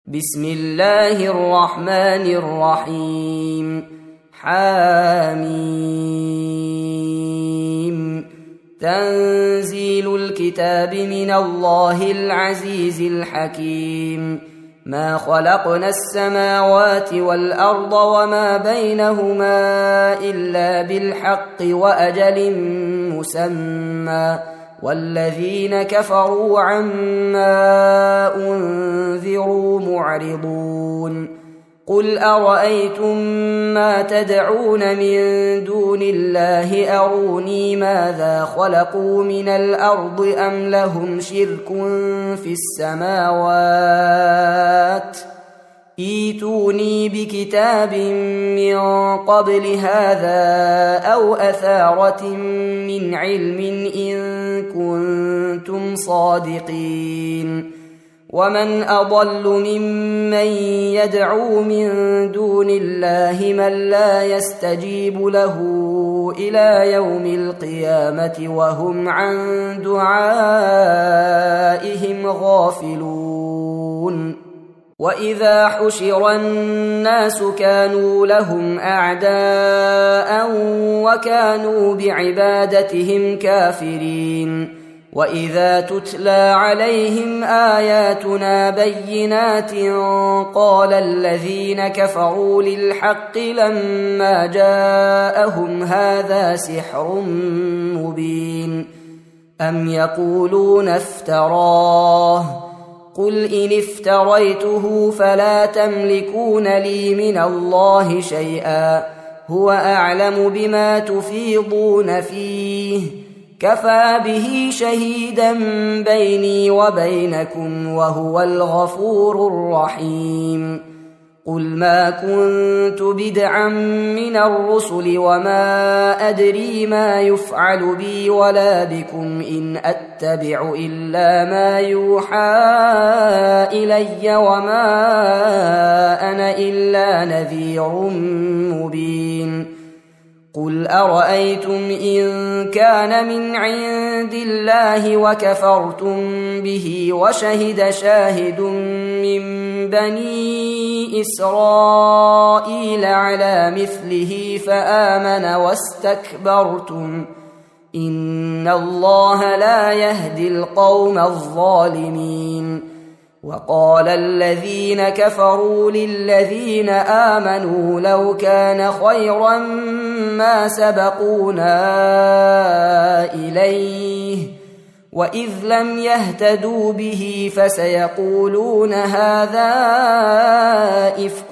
بسم الله الرحمن الرحيم. حاميم. تنزيل الكتاب من الله العزيز الحكيم. ما خلقنا السماوات والأرض وما بينهما إلا بالحق وأجل مسمى، والذين كفروا عما أنذروا معرضون. قل أرأيتم ما تدعون من دون الله أروني ماذا خلقوا من الأرض أم لهم شرك في السماوات؟ ائتوني بكتاب من قبل هذا أو أثارة من علم إن كنتم صادقين. ومن أضل ممن يدعو من دون الله من لا يستجيب له إلى يوم القيامة وهم عن دعائهم غافلون. وإذا حشر الناس كانوا لهم أعداء وكانوا بعبادتهم كافرين. وإذا تتلى عليهم آياتنا بينات قال الذين كفروا للحق لما جاءهم هذا سحر مبين. أم يقولون افتراه؟ قل إن افتريته فلا تملكون لي من الله شيئا، هو أعلم بما تفيضون فيه، كفى به شهيدا بيني وبينكم وهو الغفور الرحيم. قل ما كنت بدعا من الرسل وما أدري ما يفعل بي ولا بكم إن أتبع إلا ما يوحى إلي وما أنا إلا نذير مبين. قل أرأيتم إن كان من عند الله وكفرتم به وشهد شاهد من بني إسرائيل على مثله فآمن واستكبرتم إن الله لا يهدي القوم الظالمين. وقال الذين كفروا للذين آمنوا لو كان خيرا ما سبقونا إليه وإذ لم يهتدوا به فسيقولون هذا إفك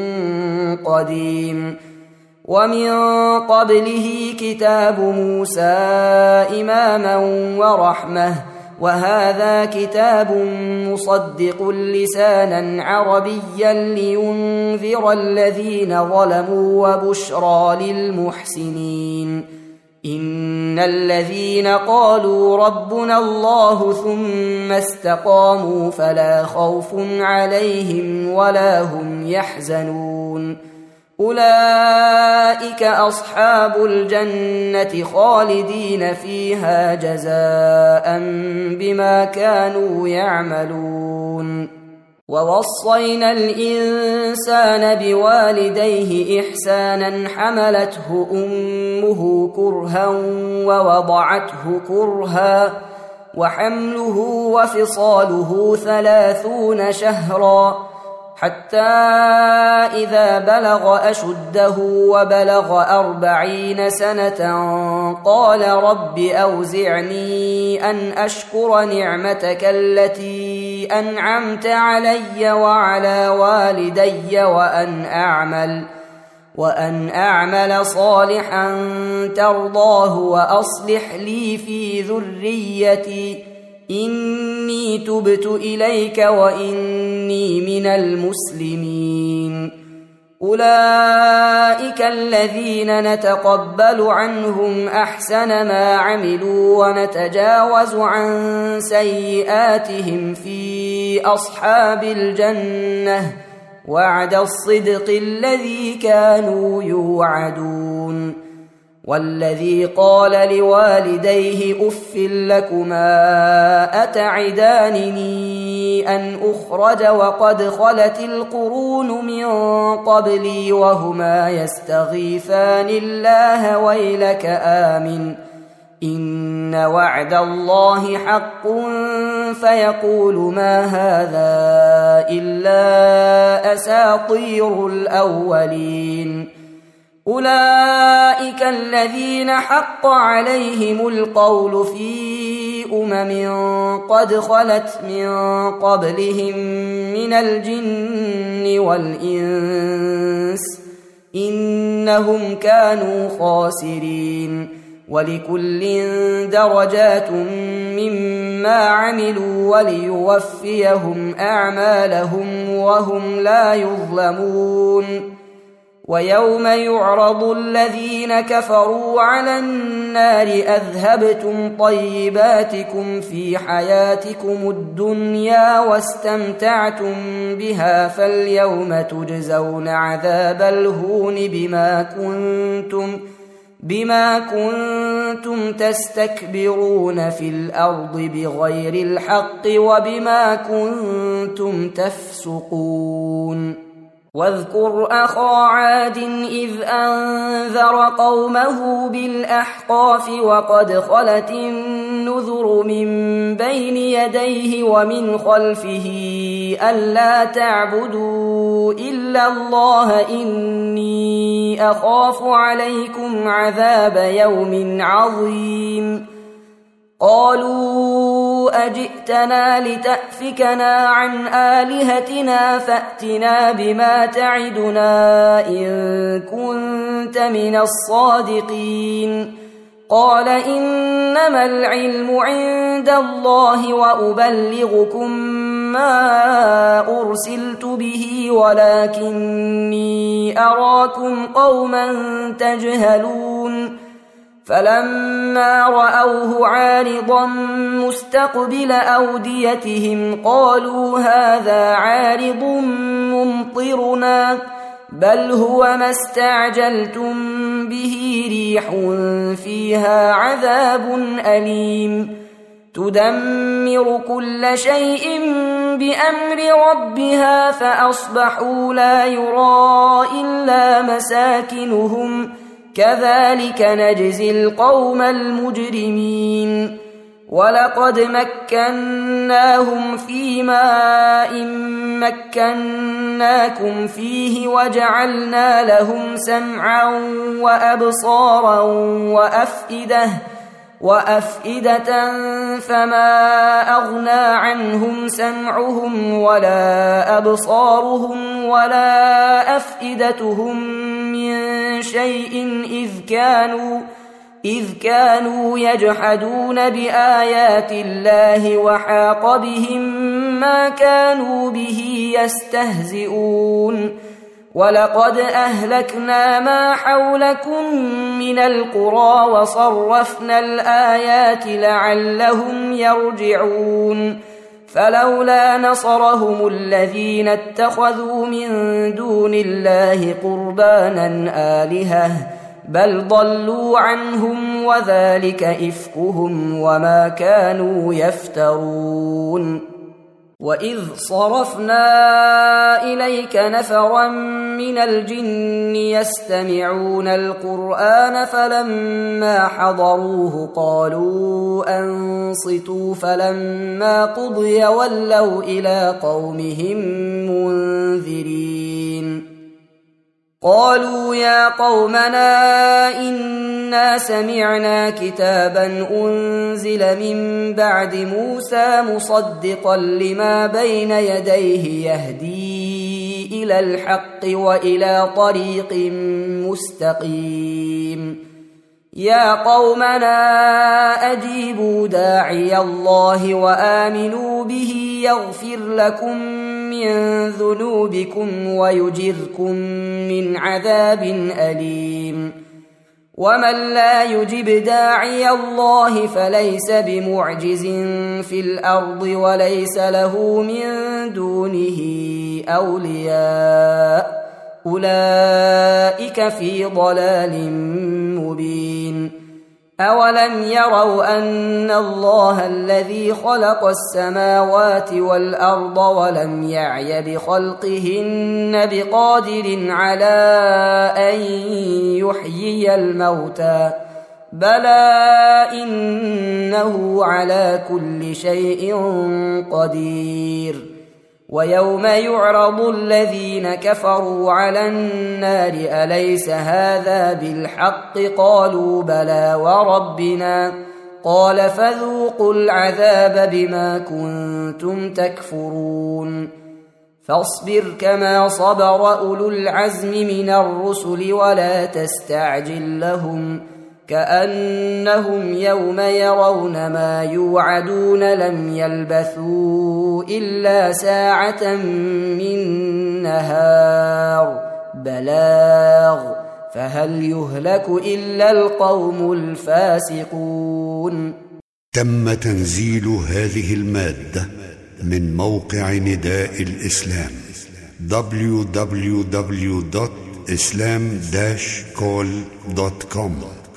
قديم. ومن قبله كتاب موسى إماما ورحمة، وهذا كتاب مصدق لسانا عربيا لينذر الذين ظلموا وبشرى للمحسنين. إن الذين قالوا ربنا الله ثم استقاموا فلا خوف عليهم ولا هم يحزنون. أولئك أصحاب الجنة خالدين فيها جزاء بما كانوا يعملون. ووصينا الإنسان بوالديه إحسانا حملته أمه كرها ووضعته كرها وحمله وفصاله 30 شهرا حتى إذا بلغ أشده وبلغ 40 سنة قال رب أوزعني أن أشكر نعمتك التي أنعمت علي وعلى والدي وأن أعمل صالحا ترضاه وأصلح لي في ذريتي إني تبت إليك وإني من المسلمين. أولئك الذين نتقبل عنهم أحسن ما عملوا ونتجاوز عن سيئاتهم في أصحاب الجنة وعد الصدق الذي كانوا يوعدون. والذي قال لوالديه أف لكما أتعدانني أن أخرج وقد خلت القرون من قبلي وهما يستغيثان الله ويلك آمن إن وعد الله حق فيقول ما هذا إلا أساطير الأولين أولئك الذين حق عليهم القول في قد خلت من قبلهم من الجن والإنس إنهم كانوا خاسرين ولكل درجات مما عملوا وليوفيهم أعمالهم وهم لا يظلمون ويوم يعرض الذين كفروا على النار أذهبتم طيباتكم في حياتكم الدنيا واستمتعتم بها فاليوم تجزون عذاب الهون بما كنتم تستكبرون في الأرض بغير الحق وبما كنتم تفسقون واذكر أخا عاد إذ أنذر قومه بالأحقاف وقد خلت النذر من بين يديه ومن خلفه ألا تعبدوا إلا الله إني أخاف عليكم عذاب يوم عظيم قالوا أجئتنا لتأفكنا عن آلهتنا فأتنا بما تعدنا إن كنت من الصادقين قال إنما العلم عند الله وأبلغكم ما أرسلت به ولكني أراكم قوما تجهلون فلما رأوه عارضا مستقبل أوديتهم قالوا هذا عارض ممطرنا بل هو ما استعجلتم به ريح فيها عذاب أليم تدمر كل شيء بأمر ربها فأصبحوا لا يرى إلا مساكنهم كذلك نجزي القوم المجرمين ولقد مكناهم في ماء مكناكم فيه وجعلنا لهم سمعا وأبصارا وأفئدة فما أغنى عنهم سمعهم ولا أبصارهم ولا أفئدتهم من شيء إذ كانوا يجحدون بآيات الله وحاق بهم ما كانوا به يستهزئون ولقد أهلكنا ما حولكم من القرى وصرفنا الآيات لعلهم يرجعون فلولا نصرهم الذين اتخذوا من دون الله قربانا آلهة بل ضلوا عنهم وذلك إفكهم وما كانوا يفترون وإذ صرفنا إليك نفرا من الجن يستمعون القرآن فلما حضروه قالوا أنصتوا فلما قضي ولوا إلى قومهم منذرين قالوا يا قومنا إنا سمعنا كتابا أنزل من بعد موسى مصدقا لما بين يديه يهدي إلى الحق وإلى طريق مستقيم يا قومنا أجيبوا داعي الله وآمنوا به يغفر لكم من ذنوبكم ويجركم من عذاب أليم ومن لا يجب داعي الله فليس بمعجز في الأرض وليس له من دونه أولياء أولئك في ضلال مبين أولم يروا أن الله الذي خلق السماوات والأرض ولم يعي بخلقهن بقادر على أن يحيي الموتى بلى إنه على كل شيء قدير ويوم يعرض الذين كفروا على النار أليس هذا بالحق قالوا بلى وربنا قال فذوقوا العذاب بما كنتم تكفرون فاصبر كما صبر أولو العزم من الرسل ولا تستعجل لهم كأنهم يوم يرون ما يوعدون لم يلبثوا إلا ساعة من نهار بلاغ فهل يهلك إلا القوم الفاسقون. تم تنزيل هذه المادة من موقع نداء الإسلام www.islam-call.com